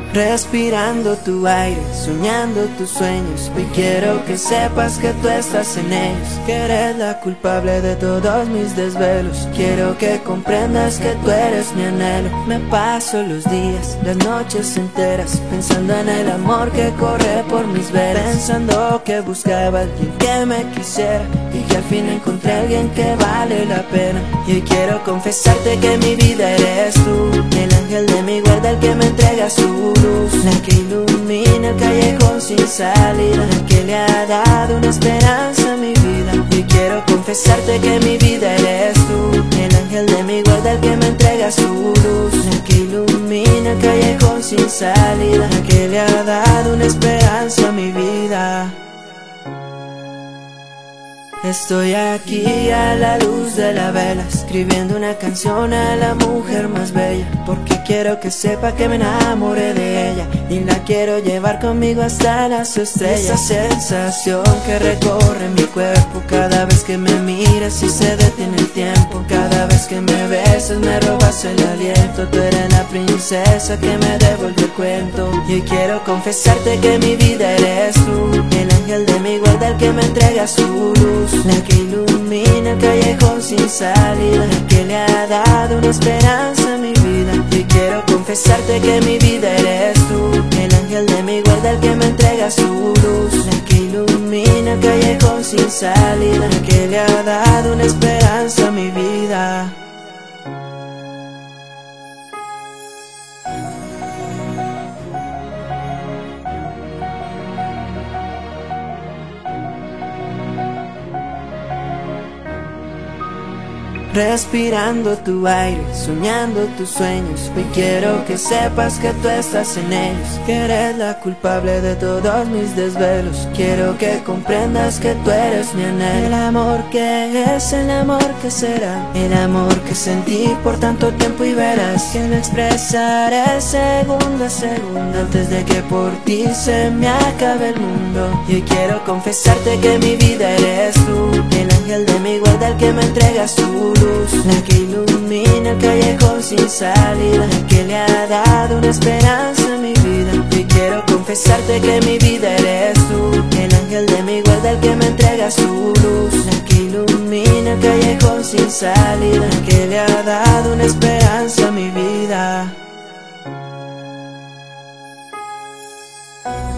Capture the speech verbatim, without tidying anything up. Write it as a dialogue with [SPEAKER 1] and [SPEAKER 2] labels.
[SPEAKER 1] Respirando tu aire, soñando tus sueños. Hoy quiero que sepas que tú estás en ellos, que eres la culpable de todos mis desvelos. Quiero que comprendas que tú eres mi anhelo. Me paso los días, las noches enteras, pensando en el amor que corre por mis venas, pensando que buscaba a alguien que me quisiera y que al fin encontré a alguien que vale la pena. Y hoy quiero confesarte que mi vida eres tú, el ángel de mi guarda, el que me entrega su luz, la que ilumina el callejón sin salida, la que le ha dado una esperanza a mi vida. Y quiero confesarte que mi vida eres tú, el ángel de mi guarda, el que me entrega su luz, la que ilumina el callejón sin salida, la que le ha dado una esperanza a mi vida. Estoy aquí a la luz de la vela, escribiendo una canción a la mujer más bella, porque quiero que sepa que me enamoré de ella y la quiero llevar conmigo hasta las estrellas. Esa sensación que recorre mi cuerpo cada vez que me miras y se detiene el tiempo, cada vez que me besas me robas el aliento. Tú eres la princesa que me devuelve el cuento. Y hoy quiero confesarte que mi vida eres tú, el ángel de mi guarda, el que me entrega su luz, la que ilumina el callejón sin salida, la que le ha dado una esperanza a mi vida. Y quiero confesarte que mi vida eres tú, el ángel de mi guarda, el que me entrega su luz, la que ilumina el callejón sin salida, la que le ha dado una esperanza a mi vida. Respirando tu aire, soñando tus sueños. Hoy quiero que sepas que tú estás en ellos, que eres la culpable de todos mis desvelos. Quiero que comprendas que tú eres mi anhelo. El amor que es, el amor que será, el amor que sentí por tanto tiempo y verás que lo expresaré segundo a segundo, antes de que por ti se me acabe el mundo. Y hoy quiero confesarte que mi vida eres tú, el ángel de mi guarda, el que me entrega su luz, la que ilumina el callejón sin salida, la que le ha dado una esperanza a mi vida. Y quiero confesarte que mi vida eres tú, el ángel de mi guarda, el que me entrega su luz, la que ilumina el callejón sin salida, la que le ha dado una esperanza a mi vida.